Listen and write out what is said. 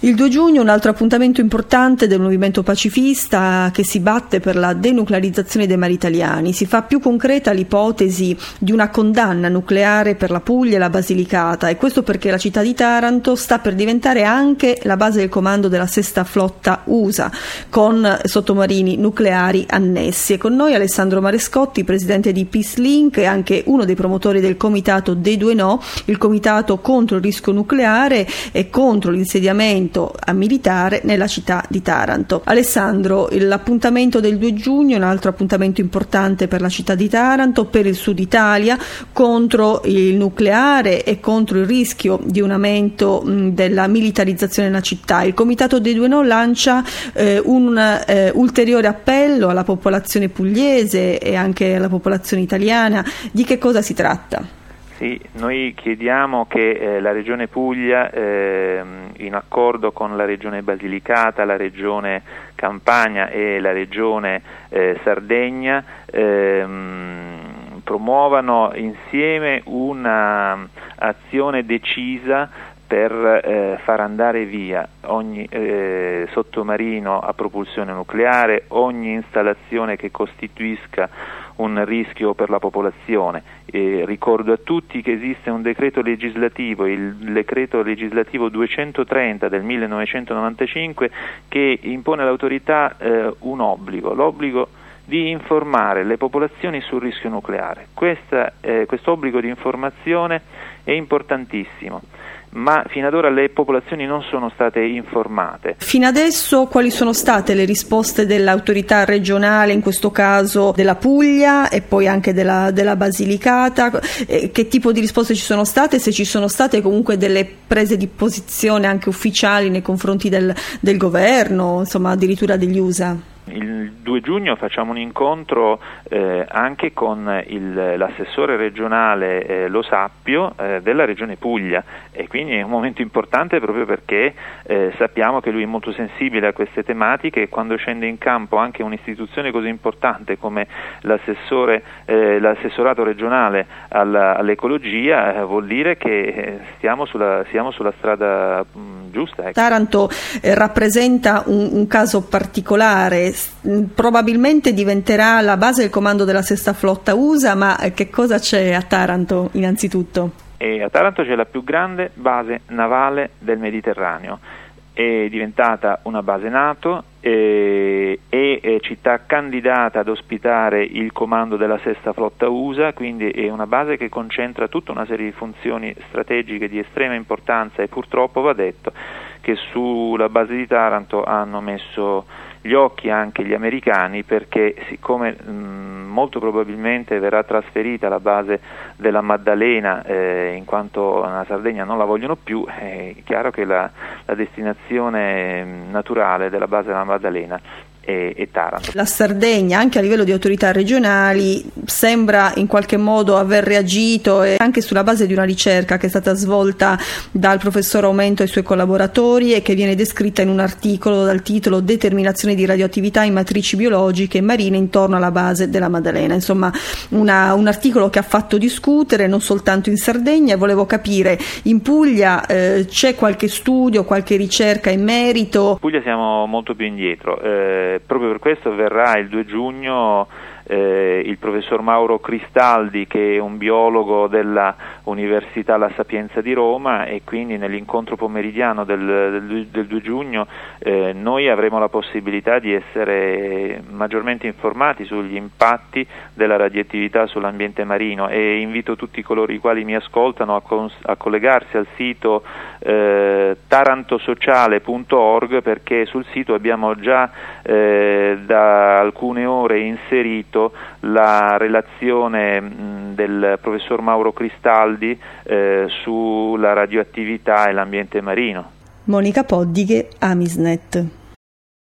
Il 2 giugno un altro appuntamento importante del movimento pacifista che si batte per la denuclearizzazione dei mari italiani. Si fa più concreta l'ipotesi di una condanna nucleare per la Puglia e la Basilicata, e questo perché la città di Taranto sta per diventare anche la base del comando della sesta flotta USA, con sottomarini nucleari annessi. E con noi Alessandro Marescotti, presidente di Peace Link e anche uno dei promotori del comitato dei due no, il comitato contro il rischio nucleare e contro l'insediamento a militare nella città di Taranto. Alessandro, l'appuntamento del 2 giugno è un altro appuntamento importante per la città di Taranto, per il sud Italia, contro il nucleare e contro il rischio di un aumento della militarizzazione nella città. Il comitato dei due no lancia un ulteriore appello alla popolazione pugliese e anche alla popolazione italiana. Di che cosa si tratta? Sì, noi chiediamo che la Regione Puglia, in accordo con la Regione Basilicata, la Regione Campania e la Regione Sardegna, promuovano insieme una azione decisa per far andare via ogni sottomarino a propulsione nucleare, ogni installazione che costituisca un rischio per la popolazione. Ricordo a tutti che esiste un decreto legislativo, il decreto legislativo 230 del 1995, che impone all'autorità l'obbligo di informare le popolazioni sul rischio nucleare. Questo obbligo di informazione è importantissimo, ma fino ad ora le popolazioni non sono state informate. Fino adesso quali sono state le risposte dell'autorità regionale, in questo caso della Puglia e poi anche della Basilicata? Che tipo di risposte ci sono state, se ci sono state comunque delle prese di posizione anche ufficiali nei confronti del governo, insomma addirittura degli USA? Il 2 giugno facciamo un incontro anche con l'assessore regionale Lo Sappio della Regione Puglia, e quindi è un momento importante proprio perché sappiamo che lui è molto sensibile a queste tematiche, e quando scende in campo anche un'istituzione così importante come l'assessorato regionale all'ecologia vuol dire che siamo sulla strada giusta. Taranto rappresenta un caso particolare, probabilmente diventerà la base del comando della sesta flotta USA, ma che cosa c'è a Taranto innanzitutto? A Taranto c'è la più grande base navale del Mediterraneo, è diventata una base NATO, è città candidata ad ospitare il comando della sesta flotta USA, quindi è una base che concentra tutta una serie di funzioni strategiche di estrema importanza, e purtroppo va detto che sulla base di Taranto hanno messo gli occhi anche gli americani, perché siccome molto probabilmente verrà trasferita la base della Maddalena, in quanto la Sardegna non la vogliono più, è chiaro che la destinazione naturale della base della Maddalena e Taranto. La Sardegna, anche a livello di autorità regionali, sembra in qualche modo aver reagito, e anche sulla base di una ricerca che è stata svolta dal professor Aumento e i suoi collaboratori, e che viene descritta in un articolo dal titolo "Determinazione di radioattività in matrici biologiche e marine intorno alla base della Maddalena". Insomma, un articolo che ha fatto discutere non soltanto in Sardegna. Volevo capire, in Puglia c'è qualche studio, qualche ricerca in merito? In Puglia siamo molto più indietro. Proprio per questo verrà il 2 giugno il professor Mauro Cristaldi, che è un biologo della Università La Sapienza di Roma, e quindi nell'incontro pomeridiano del 2 giugno noi avremo la possibilità di essere maggiormente informati sugli impatti della radioattività sull'ambiente marino, e invito tutti coloro i quali mi ascoltano a collegarsi al sito tarantosociale.org, perché sul sito abbiamo già da alcune ore inserito la relazione del professor Mauro Cristaldi sulla radioattività e l'ambiente marino. Monica Poddighe, Amisnet.